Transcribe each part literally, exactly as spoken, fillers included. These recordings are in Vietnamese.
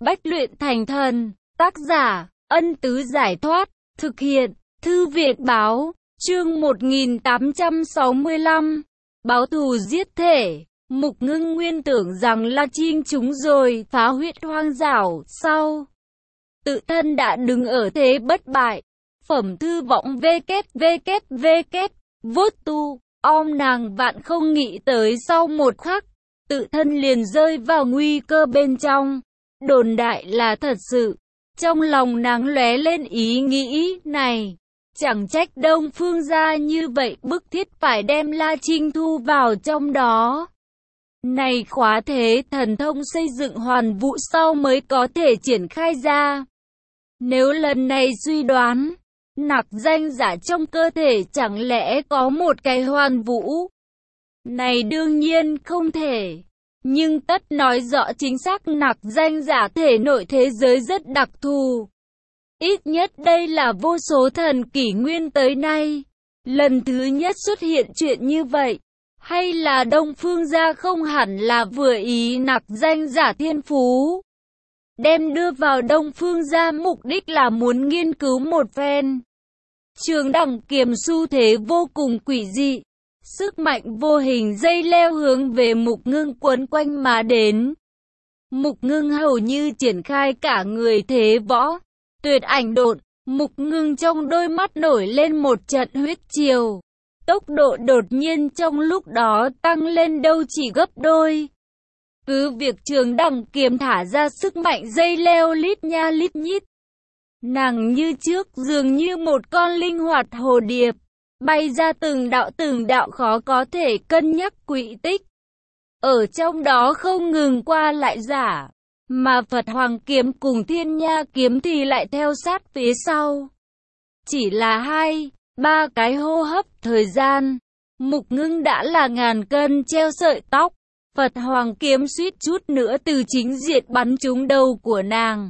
Bách luyện thành thần. Tác giả, Ân Tứ Giải Thoát. Thực hiện, Thư Việt Báo. Chương một nghìn tám trăm sáu mươi lăm. Báo thù giết thể. Mục Ngưng nguyên tưởng rằng La Trinh chúng rồi, phá huyết hoang dảo, sau tự thân đã đứng ở thế bất bại. Phẩm thư vọng www. Vốt tu, om nàng vạn không nghĩ tới sau một khắc, tự thân liền rơi vào nguy cơ bên trong. Đồn đại là thật sự. Trong lòng nàng lóe lên ý nghĩ này. Chẳng trách Đông Phương gia như vậy bức thiết phải đem La Trinh thu vào trong đó. Này khóa thế thần thông xây dựng hoàn vũ sau mới có thể triển khai ra. Nếu lần này suy đoán, nặc danh giả trong cơ thể chẳng lẽ có một cái hoàn vũ? Này đương nhiên không thể. Nhưng tất nói rõ chính xác nặc danh giả thể nội thế giới rất đặc thù. Ít nhất đây là vô số thần kỷ nguyên tới nay. Lần thứ nhất xuất hiện chuyện như vậy. Hay là Đông Phương gia không hẳn là vừa ý nặc danh giả thiên phú. Đem đưa vào Đông Phương gia mục đích là muốn nghiên cứu một phen. Trường đẳng kiếm xu thế vô cùng quỷ dị. Sức mạnh vô hình dây leo hướng về Mục Ngưng quấn quanh mà đến. Mục Ngưng hầu như triển khai cả người thế võ. Tuyệt ảnh độn, Mục Ngưng trong đôi mắt nổi lên một trận huyết triều. Tốc độ đột nhiên trong lúc đó tăng lên đâu chỉ gấp đôi. Cứ việc Trường đẳng kiếm thả ra sức mạnh dây leo lít nha lít nhít. Nàng như trước dường như một con linh hoạt hồ điệp. Bay ra từng đạo từng đạo khó có thể cân nhắc quỹ tích. Ở trong đó không ngừng qua lại giả. Mà Phật Hoàng kiếm cùng Thiên Nha kiếm thì lại theo sát phía sau. Chỉ là hai, ba cái hô hấp thời gian. Mục Ngưng đã là ngàn cân treo sợi tóc. Phật Hoàng kiếm suýt chút nữa từ chính diện bắn trúng đầu của nàng.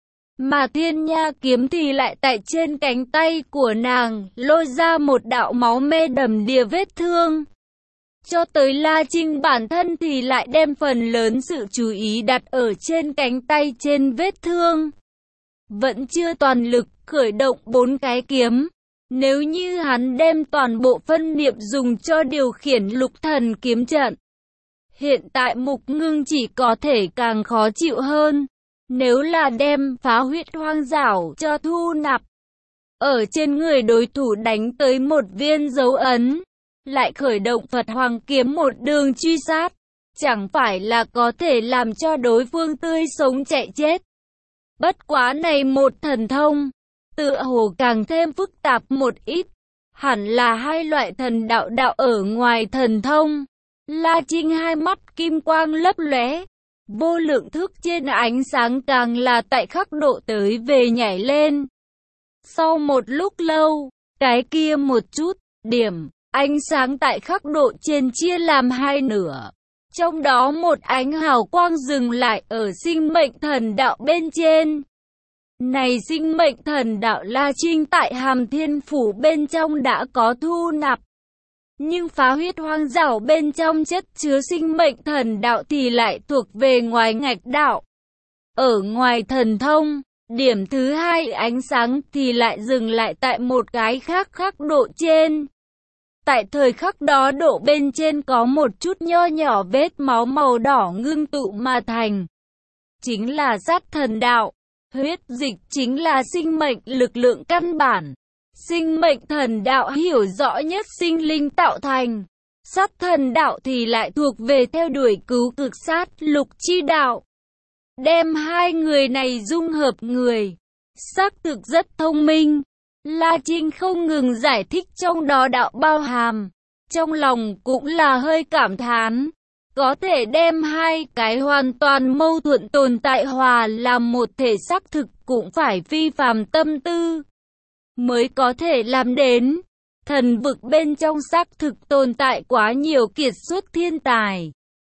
Mà Thiên Nha kiếm thì lại tại trên cánh tay của nàng, lôi ra một đạo máu me đầm đìa vết thương. Cho tới La Trinh bản thân thì lại đem phần lớn sự chú ý đặt ở trên cánh tay trên vết thương. Vẫn chưa toàn lực khởi động bốn cái kiếm. Nếu như hắn đem toàn bộ phân niệm dùng cho điều khiển lục thần kiếm trận. Hiện tại Mục Ngưng chỉ có thể càng khó chịu hơn. Nếu là đem phá huyết hoang dảo cho thu nạp. Ở trên người đối thủ đánh tới một viên dấu ấn. Lại khởi động Phật Hoàng kiếm một đường truy sát. Chẳng phải là có thể làm cho đối phương tươi sống chạy chết. Bất quá này một thần thông. Tựa hồ càng thêm phức tạp một ít. Hẳn là hai loại thần đạo đạo ở ngoài thần thông. La Trinh hai mắt kim quang lấp lóe. Vô lượng thức trên ánh sáng càng là tại khắc độ tới về nhảy lên. Sau một lúc lâu, cái kia một chút, điểm, ánh sáng tại khắc độ trên chia làm hai nửa. Trong đó một ánh hào quang dừng lại ở sinh mệnh thần đạo bên trên. Này sinh mệnh thần đạo La Trinh tại Hàm Thiên Phủ bên trong đã có thu nạp. Nhưng phá huyết hoang dảo bên trong chất chứa sinh mệnh thần đạo thì lại thuộc về ngoài ngạch đạo. Ở ngoài thần thông, điểm thứ hai ánh sáng thì lại dừng lại tại một cái khác khắc độ trên. Tại thời khắc đó độ bên trên có một chút nho nhỏ vết máu màu đỏ ngưng tụ mà thành. Chính là sát thần đạo. Huyết dịch chính là sinh mệnh lực lượng căn bản. Sinh mệnh thần đạo hiểu rõ nhất sinh linh tạo thành. Sát thần đạo thì lại thuộc về theo đuổi cứu cực sát lục chi đạo. Đem hai người này dung hợp người. Xác thực rất thông minh. La Trinh không ngừng giải thích trong đó đạo bao hàm. Trong lòng cũng là hơi cảm thán. Có thể đem hai cái hoàn toàn mâu thuẫn tồn tại hòa làm một thể xác thực cũng phải phi phàm tâm tư. Mới có thể làm đến. Thần vực bên trong xác thực tồn tại quá nhiều kiệt xuất thiên tài.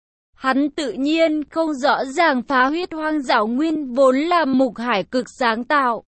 Hắn tự nhiên không rõ ràng phá huyết hoang dảo nguyên vốn là Mục Hải cực sáng tạo.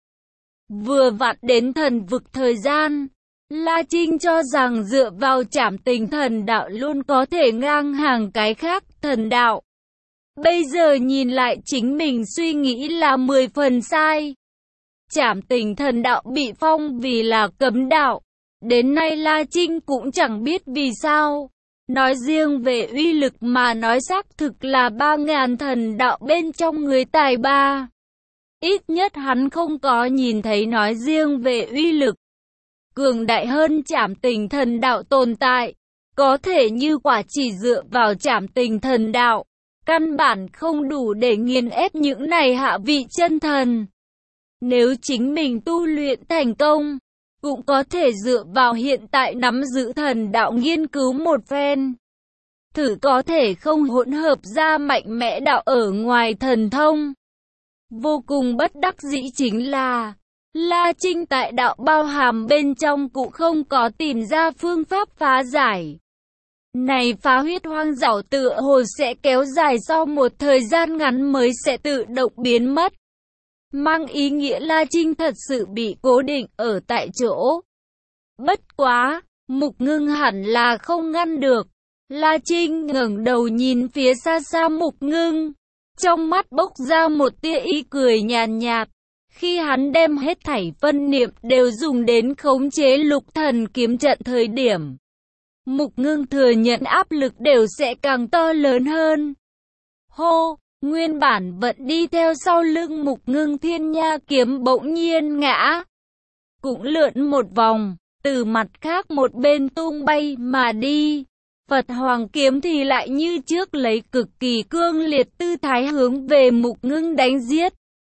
Vừa vặn đến thần vực thời gian. La Trinh cho rằng dựa vào trảm tình thần đạo luôn có thể ngang hàng cái khác thần đạo. Bây giờ nhìn lại chính mình suy nghĩ là mười phần sai. Trảm Tình Thần Đạo bị phong vì là cấm đạo. Đến nay La Trinh cũng chẳng biết vì sao. Nói riêng về uy lực mà nói xác thực là ba ngàn thần đạo bên trong người tài ba. Ít nhất hắn không có nhìn thấy nói riêng về uy lực cường đại hơn Trảm Tình Thần Đạo tồn tại. Có thể như quả chỉ dựa vào Trảm Tình Thần Đạo, căn bản không đủ để nghiền ép những này hạ vị chân thần. Nếu chính mình tu luyện thành công, cũng có thể dựa vào hiện tại nắm giữ thần đạo nghiên cứu một phen. Thử có thể không hỗn hợp ra mạnh mẽ đạo ở ngoài thần thông. Vô cùng bất đắc dĩ chính là, La Trinh tại đạo bao hàm bên trong cũng không có tìm ra phương pháp phá giải. Này phá huyết hoang dảo tựa hồ sẽ kéo dài sau một thời gian ngắn mới sẽ tự động biến mất. Mang ý nghĩa La Trinh thật sự bị cố định ở tại chỗ. Bất quá, Mục Ngưng hẳn là không ngăn được. La Trinh ngẩng đầu nhìn phía xa xa Mục Ngưng. Trong mắt bốc ra một tia ý cười nhàn nhạt. Khi hắn đem hết thảy phân niệm đều dùng đến khống chế lục thần kiếm trận thời điểm, Mục Ngưng thừa nhận áp lực đều sẽ càng to lớn hơn. Hô! Nguyên bản vẫn đi theo sau lưng Mục Ngưng Thiên Nha kiếm bỗng nhiên ngã. Cũng lượn một vòng, từ mặt khác một bên tung bay mà đi. Phật Hoàng kiếm thì lại như trước lấy cực kỳ cương liệt tư thái hướng về Mục Ngưng đánh giết.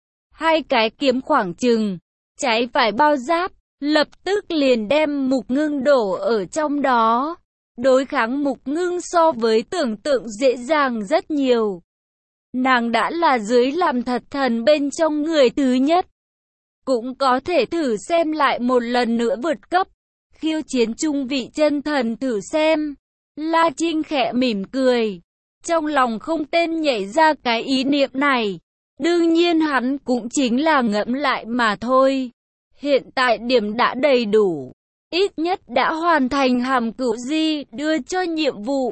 Hai cái kiếm khoảng chừng, trái phải bao giáp, lập tức liền đem Mục Ngưng đổ ở trong đó. Đối kháng Mục Ngưng so với tưởng tượng dễ dàng rất nhiều. Nàng đã là dưới làm thật thần bên trong người thứ nhất. Cũng có thể thử xem lại một lần nữa vượt cấp, khiêu chiến trung vị chân thần thử xem. La Trinh khẽ mỉm cười, trong lòng không tên nhảy ra cái ý niệm này. Đương nhiên hắn cũng chính là ngẫm lại mà thôi. Hiện tại điểm đã đầy đủ, ít nhất đã hoàn thành hàm cửu di đưa cho nhiệm vụ.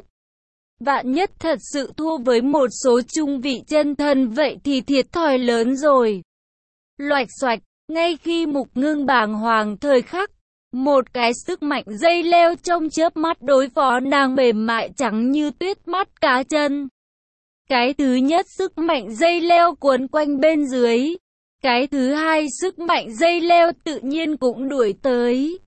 Vạn nhất thật sự thua với một số trung vị chân thần vậy thì thiệt thòi lớn rồi. Loạch xoạch, ngay khi Mục Ngưng bàng hoàng thời khắc, một cái sức mạnh dây leo trong chớp mắt đối phó nàng mềm mại trắng như tuyết mắt cá chân. Cái thứ nhất sức mạnh dây leo cuốn quanh bên dưới. Cái thứ hai sức mạnh dây leo tự nhiên cũng đuổi tới.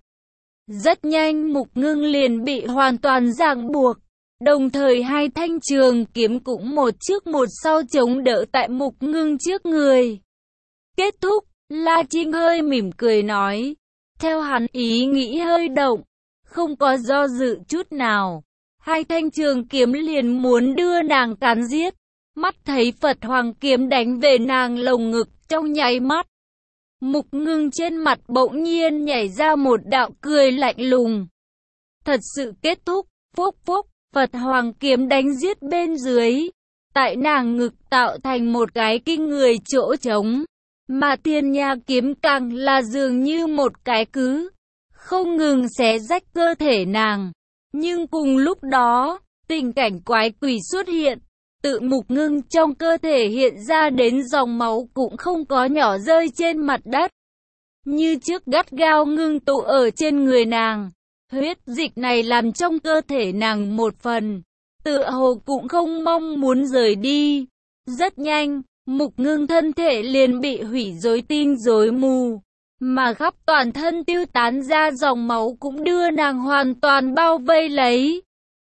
Rất nhanh Mục Ngưng liền bị hoàn toàn ràng buộc. Đồng thời hai thanh trường kiếm cũng một trước một sau chống đỡ tại Mục Ngưng trước người. Kết thúc, La Trinh hơi mỉm cười nói. Theo hắn ý nghĩ hơi động, không có do dự chút nào. Hai thanh trường kiếm liền muốn đưa nàng cán giết. Mắt thấy Phật Hoàng kiếm đánh về nàng lồng ngực trong nháy mắt. Mục Ngưng trên mặt bỗng nhiên nhảy ra một đạo cười lạnh lùng. Thật sự kết thúc, phúc phúc, Phật Hoàng kiếm đánh giết bên dưới. Tại nàng ngực tạo thành một cái kinh người chỗ trống. Mà Thiên Nha kiếm càng là dường như một cái cứ không ngừng xé rách cơ thể nàng. Nhưng cùng lúc đó, tình cảnh quái quỷ xuất hiện. Tự Mục Ngưng trong cơ thể hiện ra đến dòng máu cũng không có nhỏ rơi trên mặt đất. Như trước gắt gao ngưng tụ ở trên người nàng. Huyết dịch này làm trong cơ thể nàng một phần. Tựa hồ cũng không mong muốn rời đi. Rất nhanh, Mục Ngưng thân thể liền bị hủy rối tinh rối mù. Mà khắp toàn thân tiêu tán ra dòng máu cũng đưa nàng hoàn toàn bao vây lấy.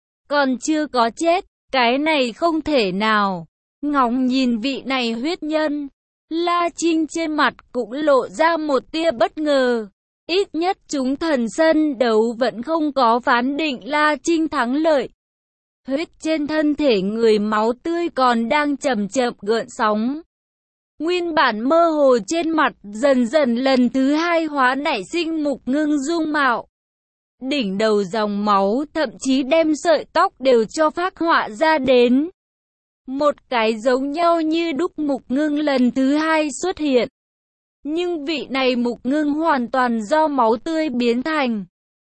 Còn chưa có chết. Cái này không thể nào. Ngóng nhìn vị này huyết nhân, La Trinh trên mặt cũng lộ ra một tia bất ngờ. Ít nhất chúng thần sân đấu vẫn không có phán định La Trinh thắng lợi. Huyết trên thân thể người máu tươi còn đang chậm chậm gợn sóng. Nguyên bản mơ hồ trên mặt dần dần lần thứ hai hóa nảy sinh Mục Ngưng dung mạo. Đỉnh đầu dòng máu thậm chí đem sợi tóc đều cho phác họa ra đến. Một cái giống nhau như đúc Mục Ngưng lần thứ hai xuất hiện. Nhưng vị này Mục Ngưng hoàn toàn do máu tươi biến thành.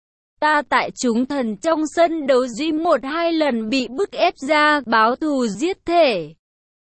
Ta tại chúng thần trong sân đấu duy một hai lần bị bức ép ra báo thù giết thể.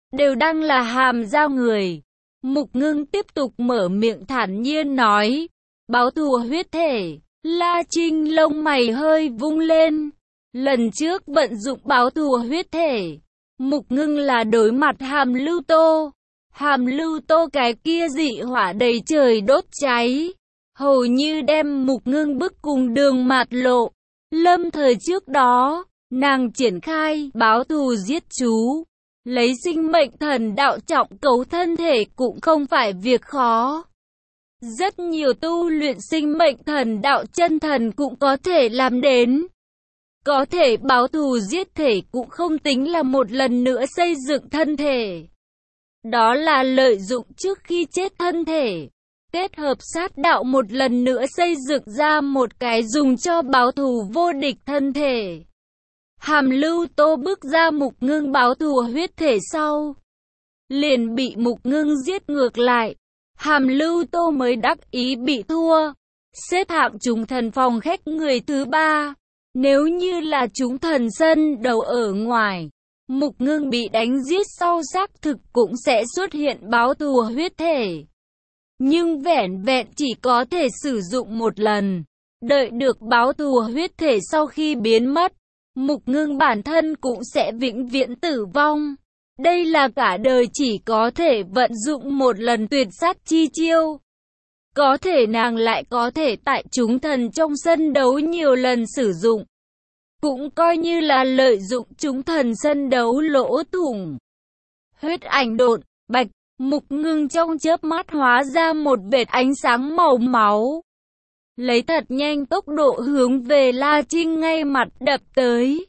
đều đang là hàm giao người. Mục Ngưng tiếp tục mở miệng thản nhiên nói, báo thù huyết thể. La Trinh lông mày hơi vung lên. Lần trước vận dụng báo thù huyết thể, Mục Ngưng là đối mặt Hàm Lưu Tô. Hàm Lưu Tô cái kia dị hỏa đầy trời đốt cháy, hầu như đem Mục Ngưng bức cùng đường mạt lộ. Lâm thời trước đó, nàng triển khai báo thù giết chú, lấy sinh mệnh thần đạo trọng cấu thân thể cũng không phải việc khó. Rất nhiều tu luyện sinh mệnh thần đạo chân thần cũng có thể làm đến. Có thể báo thù giết thể cũng không tính là một lần nữa xây dựng thân thể. Đó là lợi dụng trước khi chết thân thể, kết hợp sát đạo một lần nữa xây dựng ra một cái dùng cho báo thù vô địch thân thể. Hàm Lưu Tô bước ra Mục Ngưng báo thù huyết thể sau, liền bị Mục Ngưng giết ngược lại. Hàm Lưu Tô mới đắc ý bị thua, xếp hạng chúng thần phòng khách người thứ ba. Nếu như là chúng thần sân đầu ở ngoài, Mục Ngưng bị đánh giết sau xác thực cũng sẽ xuất hiện báo thù huyết thể. Nhưng vẻn vẹn chỉ có thể sử dụng một lần. Đợi được báo thù huyết thể sau khi biến mất, Mục Ngưng bản thân cũng sẽ vĩnh viễn tử vong. Đây là cả đời chỉ có thể vận dụng một lần tuyệt sát chi chiêu. Có thể nàng lại có thể tại chúng thần trong sân đấu nhiều lần sử dụng. Cũng coi như là lợi dụng chúng thần sân đấu lỗ thủng. Huyết ảnh độn, bạch, Mục Ngưng trong chớp mắt hóa ra một vệt ánh sáng màu máu. Lấy thật nhanh tốc độ hướng về La Trinh ngay mặt đập tới.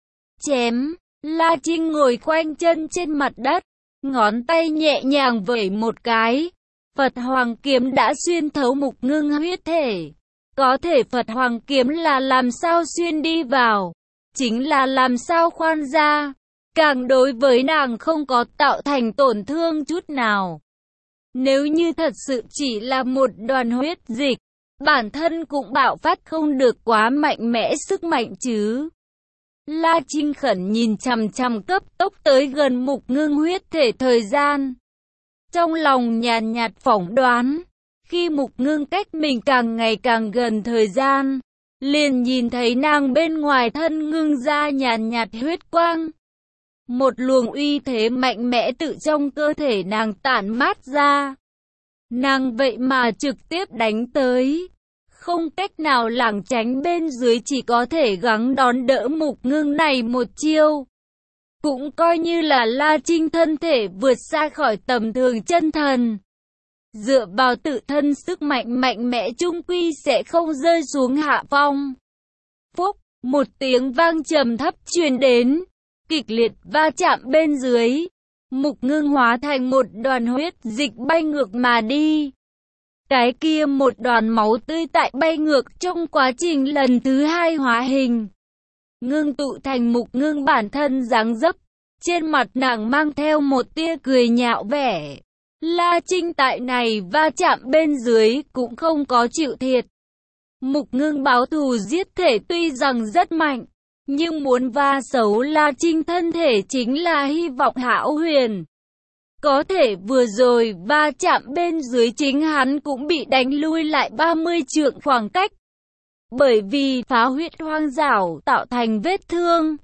Chém, La Trinh ngồi khoanh chân trên mặt đất, ngón tay nhẹ nhàng vẩy một cái. Phật Hoàng Kiếm đã xuyên thấu Mục Ngưng huyết thể. Có thể Phật Hoàng Kiếm là làm sao xuyên đi vào, chính là làm sao khoan ra. Càng đối với nàng không có tạo thành tổn thương chút nào. Nếu như thật sự chỉ là một đoàn huyết dịch, bản thân cũng bạo phát không được quá mạnh mẽ sức mạnh chứ. La Trinh khẩn nhìn chằm chằm cấp tốc tới gần Mục Ngưng huyết thể thời gian. Trong lòng nhàn nhạt phỏng đoán, khi Mục Ngưng cách mình càng ngày càng gần thời gian, liền nhìn thấy nàng bên ngoài thân ngưng ra nhàn nhạt huyết quang. Một luồng uy thế mạnh mẽ tự trong cơ thể nàng tản mát ra. Nàng vậy mà trực tiếp đánh tới. Không cách nào lảng tránh, bên dưới chỉ có thể gắng đón đỡ Mục Ngưng này một chiêu. Cũng coi như là La Trinh thân thể vượt xa khỏi tầm thường chân thần. Dựa vào tự thân sức mạnh mạnh mẽ chung quy sẽ không rơi xuống hạ phong. Phúc, một tiếng vang trầm thấp truyền đến. Kịch liệt va chạm bên dưới, Mục Ngưng hóa thành một đoàn huyết dịch bay ngược mà đi. Cái kia một đoàn máu tươi tại bay ngược trong quá trình lần thứ hai hóa hình, ngưng tụ thành Mục Ngưng bản thân dáng dấp. Trên mặt nàng mang theo một tia cười nhạo vẻ. La Trinh tại này va chạm bên dưới cũng không có chịu thiệt. Mục Ngưng báo thù giết thể tuy rằng rất mạnh, nhưng muốn va xấu La Trinh thân thể chính là hy vọng hão huyền. Có thể vừa rồi va chạm bên dưới chính hắn cũng bị đánh lui lại ba mươi trượng khoảng cách. Bởi vì phá huyết hoang dảo tạo thành vết thương.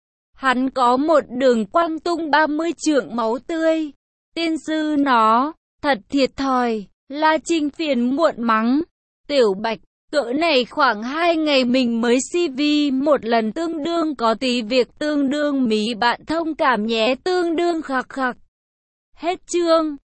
Hắn có một đường quang tung ba mươi trượng máu tươi. Tiên sư nó, thật thiệt thòi. La Trinh phiền muộn mắng. Tiểu Bạch, cỡ này khoảng hai ngày mình mới xê vê một lần, tương đương có tí việc, tương đương mí bạn thông cảm nhé, tương đương khạc khạc. Hết chương.